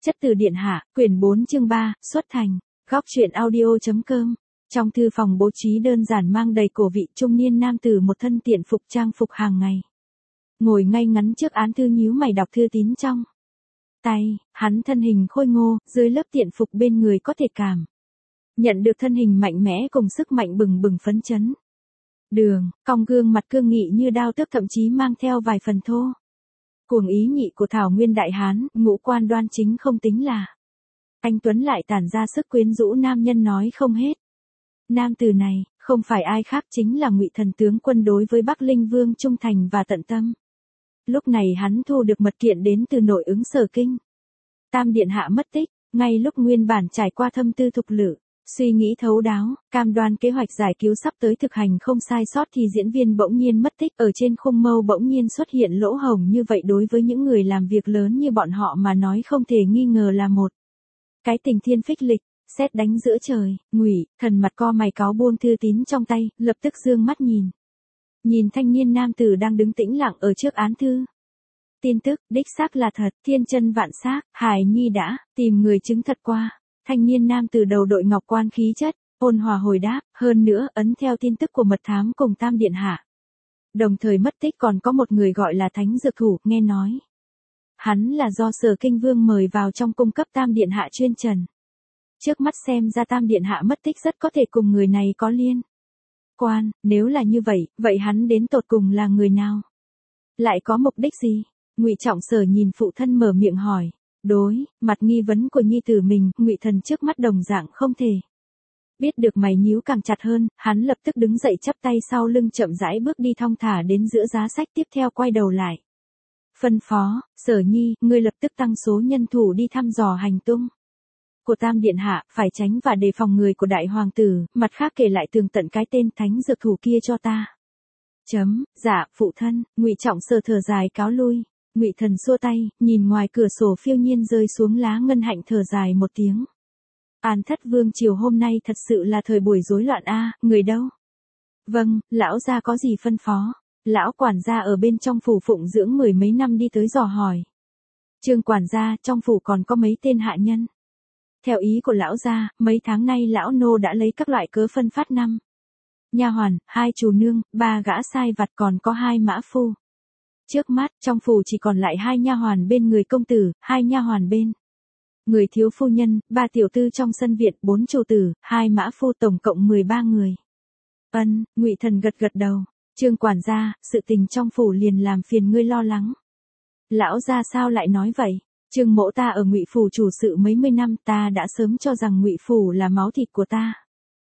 Chất từ điện hạ, quyển 4 chương 3, xuất thành. Góc truyện audio.com. Trong thư phòng bố trí đơn giản mang đầy cổ vị trung niên nam tử một thân tiện phục trang phục hàng ngày. Ngồi ngay ngắn trước án thư nhíu mày đọc thư tín trong tay, hắn thân hình khôi ngô, dưới lớp tiện phục bên người có thể cảm nhận được thân hình mạnh mẽ cùng sức mạnh bừng bừng phấn chấn. Đường, cong gương mặt cương nghị như đao tước thậm chí mang theo vài phần thô cuồng ý nhị của Thảo Nguyên Đại Hán, ngũ quan đoan chính không tính là anh tuấn lại tản ra sức quyến rũ nam nhân nói không hết. Nam tử này, không phải ai khác chính là Ngụy Thần tướng quân đối với Bắc Linh Vương trung thành và tận tâm. Lúc này hắn thu được mật kiện đến từ nội ứng Sở Kinh. Tam điện hạ mất tích, ngay lúc nguyên bản trải qua thâm tư thục lự, suy nghĩ thấu đáo, cam đoan kế hoạch giải cứu sắp tới thực hành không sai sót thì diễn viên bỗng nhiên mất tích, ở trên khung mâu bỗng nhiên xuất hiện lỗ hổng như vậy đối với những người làm việc lớn như bọn họ mà nói không thể nghi ngờ là một cái tình thiên phích lịch. Sét đánh giữa trời, Ngụy Thần mặt co mày cáu buông thư tín trong tay, lập tức dương mắt nhìn thanh niên nam tử đang đứng tĩnh lặng ở trước án thư. Tin tức, đích xác là thật, thiên chân vạn xác, Hải Nhi đã tìm người chứng thật qua. Thanh niên nam từ đầu đội ngọc quan khí chất, ôn hòa hồi đáp, hơn nữa ấn theo tin tức của mật thám cùng Tam điện hạ. Đồng thời mất tích còn có một người gọi là Thánh Dược Thủ, nghe nói hắn là do Sở Kinh Vương mời vào trong cung cấp Tam điện hạ chuyên trần. Trước mắt xem ra Tam điện hạ mất tích rất có thể cùng người này có liên quan, nếu là như vậy, vậy hắn đến tột cùng là người nào? Lại có mục đích gì? Ngụy Trọng Sở nhìn phụ thân mở miệng hỏi. Đối mặt nghi vấn của nhi tử mình, Ngụy Thần trước mắt đồng dạng không thể biết được, mày nhíu càng chặt hơn, hắn lập tức đứng dậy chắp tay sau lưng chậm rãi bước đi thong thả đến giữa giá sách, tiếp theo quay đầu lại phân phó, Sở Nhi, ngươi lập tức tăng số nhân thủ đi thăm dò hành tung của Tam điện hạ, phải tránh và đề phòng người của đại hoàng tử, mặt khác kể lại tường tận cái tên Thánh Dược Thủ kia cho ta. Dạ, phụ thân. Ngụy Trọng Sở thở dài cáo lui. Ngụy Thần xua tay, nhìn ngoài cửa sổ phiêu nhiên rơi xuống lá ngân hạnh thở dài một tiếng. An Thất Vương triều hôm nay thật sự là thời buổi rối loạn a, người đâu? Vâng, lão gia có gì phân phó? Lão quản gia ở bên trong phủ phụng dưỡng mười mấy năm đi tới dò hỏi. Trương quản gia, trong phủ còn có mấy tên hạ nhân. Theo ý của lão gia, mấy tháng nay lão nô đã lấy các loại cớ phân phát 5 nha hoàn, 2 chủ nương, 3 gã sai vặt còn có 2 mã phu. Trước mắt, trong phủ chỉ còn lại 2 nha hoàn bên người công tử, 2 nha hoàn bên người thiếu phu nhân, 3 tiểu tư trong sân viện, 4 chủ tử, 2 mã phu, tổng cộng 13 người. Ngụy Thần gật gật đầu. Trương quản gia, sự tình trong phủ liền làm phiền ngươi lo lắng. Lão gia sao lại nói vậy? Trương mỗ ta ở Ngụy phủ chủ sự mấy mươi năm, ta đã sớm cho rằng Ngụy phủ là máu thịt của ta.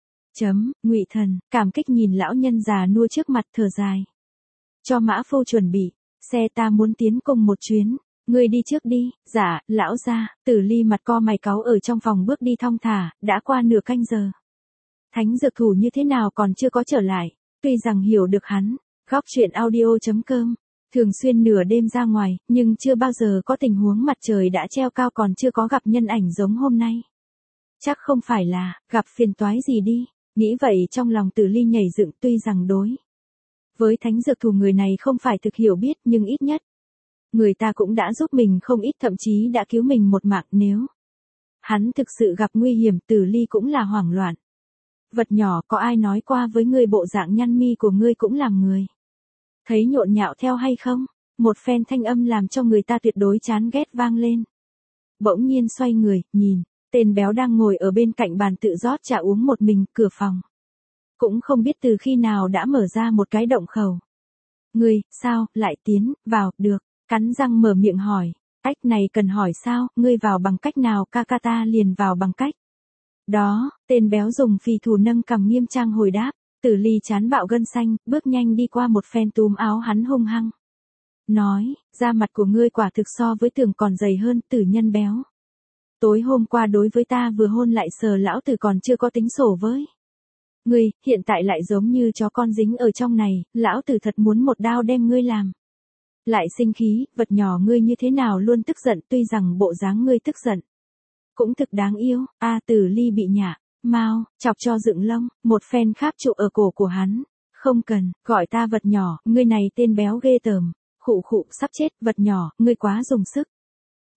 Ngụy Thần, cảm kích nhìn lão nhân già nua trước mặt thở dài. Cho mã phu chuẩn bị, xe ta muốn tiến cùng một chuyến, ngươi đi trước đi. Dạ, lão gia. Tử Ly mặt co mày cáu ở trong phòng bước đi thong thả, đã qua nửa canh giờ. Thánh Dược Thủ như thế nào còn chưa có trở lại, tuy rằng hiểu được hắn. Góc truyện audio.com. Thường xuyên nửa đêm ra ngoài, nhưng chưa bao giờ có tình huống mặt trời đã treo cao còn chưa có gặp nhân ảnh giống hôm nay. Chắc không phải là gặp phiền toái gì đi. Nghĩ vậy trong lòng Tử Ly nhảy dựng, tuy rằng đối với Thánh Dược Thủ người này không phải thực hiểu biết, nhưng ít nhất người ta cũng đã giúp mình không ít, thậm chí đã cứu mình một mạng, nếu hắn thực sự gặp nguy hiểm, Tử Ly cũng là hoảng loạn. Vật nhỏ, có ai nói qua với ngươi bộ dạng nhăn mi của ngươi cũng làm người thấy nhộn nhạo theo hay không? Một phen thanh âm làm cho người ta tuyệt đối chán ghét vang lên. Bỗng nhiên xoay người, nhìn tên béo đang ngồi ở bên cạnh bàn tự rót trà uống một mình, cửa phòng cũng không biết từ khi nào đã mở ra một cái động khẩu. Ngươi, sao, lại tiến vào được? Cắn răng mở miệng hỏi. Cách này cần hỏi sao, ngươi vào bằng cách nào? Ca ta liền vào bằng cách đó. Tên béo dùng phì thủ nâng cằm nghiêm trang hồi đáp. Tử Ly chán bạo gân xanh, bước nhanh đi qua một phen túm áo hắn hung hăng. Nói, da mặt của ngươi quả thực so với tưởng còn dày hơn, tử nhân béo. Tối hôm qua đối với ta vừa hôn lại sờ lão tử còn chưa có tính sổ với ngươi, hiện tại lại giống như chó con dính ở trong này, lão tử thật muốn một đao đem ngươi làm lại sinh khí. Vật nhỏ, ngươi như thế nào luôn tức giận, tuy rằng bộ dáng ngươi tức giận cũng thực đáng yêu. Tử Ly bị nhả mau chọc cho dựng lông, một phen kháp trụ ở cổ của hắn. Không cần gọi ta vật nhỏ, ngươi này tên béo ghê tởm. Khụ khụ, sắp chết. Vật nhỏ, ngươi quá dùng sức.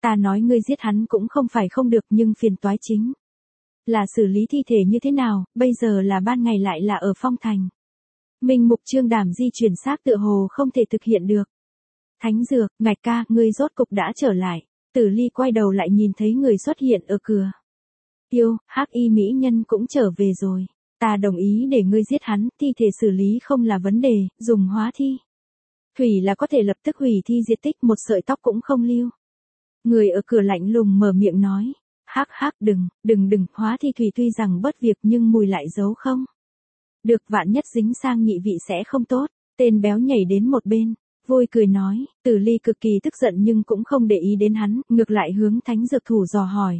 Ta nói ngươi giết hắn cũng không phải không được nhưng phiền toái chính là xử lý thi thể như thế nào, bây giờ là ban ngày lại là ở Phong Thành. Minh Mục Trương Đàm di chuyển xác tựa hồ không thể thực hiện được. Thánh Dược, Ngạch ca, ngươi rốt cục đã trở lại. Tử Ly quay đầu lại nhìn thấy người xuất hiện ở cửa. Tiêu, Hắc Y mỹ nhân cũng trở về rồi. Ta đồng ý để ngươi giết hắn, thi thể xử lý không là vấn đề, dùng hóa thi. Thủy là có thể lập tức hủy thi diệt tích, một sợi tóc cũng không lưu. Người ở cửa lạnh lùng mở miệng nói. Hắc, đừng, hóa thi thủy tuy rằng bớt việc nhưng mùi lại giấu không. Được, vạn nhất dính sang nhị vị sẽ không tốt. Tên béo nhảy đến một bên, vui cười nói. Tử Ly cực kỳ tức giận nhưng cũng không để ý đến hắn, ngược lại hướng Thánh Dược thủ dò hỏi.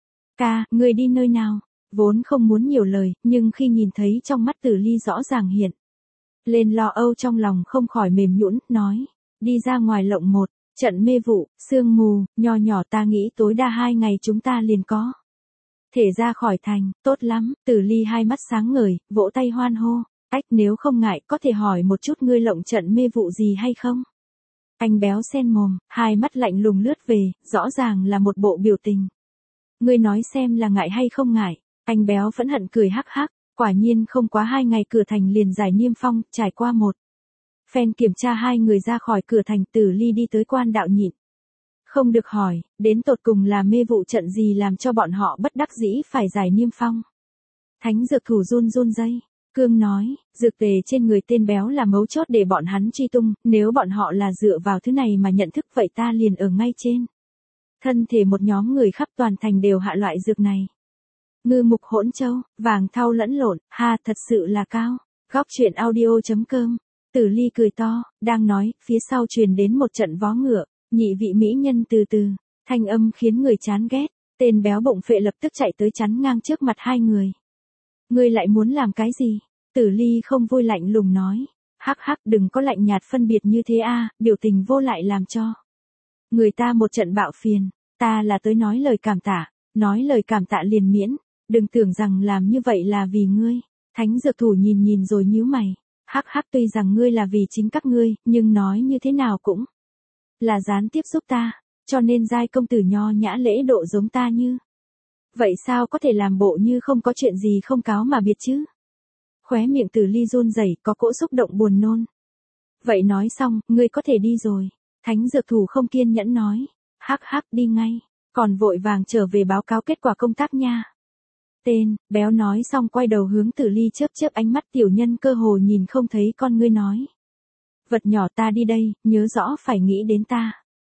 Ca, người đi nơi nào? Vốn không muốn nhiều lời, nhưng khi nhìn thấy trong mắt Tử Ly rõ ràng hiện lên lo âu trong lòng không khỏi mềm nhũn, nói. Đi ra ngoài lộng một, trận mê vụ, sương mù, nho nhỏ, ta nghĩ tối đa 2 ngày chúng ta liền có thể ra khỏi thành, tốt lắm. Tử Ly hai mắt sáng ngời, vỗ tay hoan hô. Ách, nếu không ngại, có thể hỏi một chút ngươi lộng trận mê vụ gì hay không? Anh béo sen mồm, hai mắt lạnh lùng lướt về, rõ ràng là một bộ biểu tình. Ngươi nói xem là ngại hay không ngại? Anh béo phẫn hận cười hắc hắc, quả nhiên không quá 2 ngày cửa thành liền giải niêm phong, trải qua một phen kiểm tra hai người ra khỏi cửa thành. Tử Ly đi tới quan đạo nhịn không được hỏi, đến tột cùng là mê vụ trận gì làm cho bọn họ bất đắc dĩ phải giải niêm phong. Thánh Dược thủ run run cương nói, dược tề trên người tên béo là mấu chốt để bọn hắn truy tung, nếu bọn họ là dựa vào thứ này mà nhận thức vậy ta liền ở ngay trên thân thể một nhóm người khắp toàn thành đều hạ loại dược này. Ngư mục hỗn châu, vàng thau lẫn lộn, ha, thật sự là cao. Góc truyện audio.com. Tử Ly cười to, đang nói, phía sau truyền đến một trận vó ngựa, nhị vị mỹ nhân từ từ, thanh âm khiến người chán ghét. Tên béo bụng phệ lập tức chạy tới chắn ngang trước mặt hai người. Ngươi lại muốn làm cái gì? Tử Ly không vui lạnh lùng nói. Hắc, đừng có lạnh nhạt phân biệt như thế a, biểu tình vô lại làm cho người ta một trận bạo phiền. Ta là tới nói lời cảm tạ liền miễn, đừng tưởng rằng làm như vậy là vì ngươi. Thánh Dược thủ nhìn rồi nhíu mày. Hắc, tuy rằng ngươi là vì chính các ngươi, nhưng nói như thế nào cũng là gián tiếp giúp ta, cho nên giai công tử nho nhã lễ độ giống ta như vậy sao có thể làm bộ như không có chuyện gì không cáo mà biệt chứ? Khóe miệng Tử Ly run rẩy, có cỗ xúc động buồn nôn. Vậy nói xong, ngươi có thể đi rồi. Thánh Dược thủ không kiên nhẫn nói. Hắc, đi ngay, còn vội vàng trở về báo cáo kết quả công tác nha. Tên béo nói xong quay đầu hướng Tử Ly chớp ánh mắt tiểu nhân cơ hồ nhìn không thấy con ngươi nói. Vật nhỏ, ta đi đây, nhớ rõ phải nghĩ đến ta.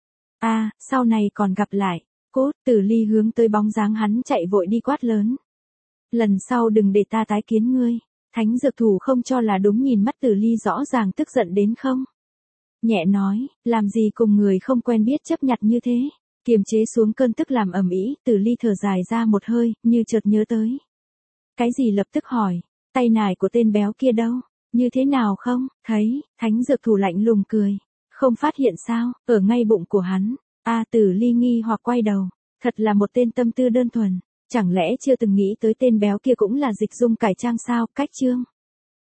Sau này còn gặp lại. Cốt. Tử Ly hướng tới bóng dáng hắn chạy vội đi quát lớn. Lần sau đừng để ta tái kiến ngươi. Thánh Dược thủ không cho là đúng, nhìn mắt Tử Ly rõ ràng tức giận đến không nhẹ nói, làm gì cùng người không quen biết chấp nhặt như thế. Kiềm chế xuống cơn tức làm ầm ĩ, Tử Ly thở dài ra một hơi, như chợt nhớ tới cái gì lập tức hỏi, tay nải của tên béo kia đâu, như thế nào không, thấy. Thánh Dược thủ lạnh lùng cười, không phát hiện sao, ở ngay bụng của hắn. Tử Ly nghi hoặc quay đầu, thật là một tên tâm tư đơn thuần, chẳng lẽ chưa từng nghĩ tới tên béo kia cũng là Dịch Dung cải trang sao. Cách chương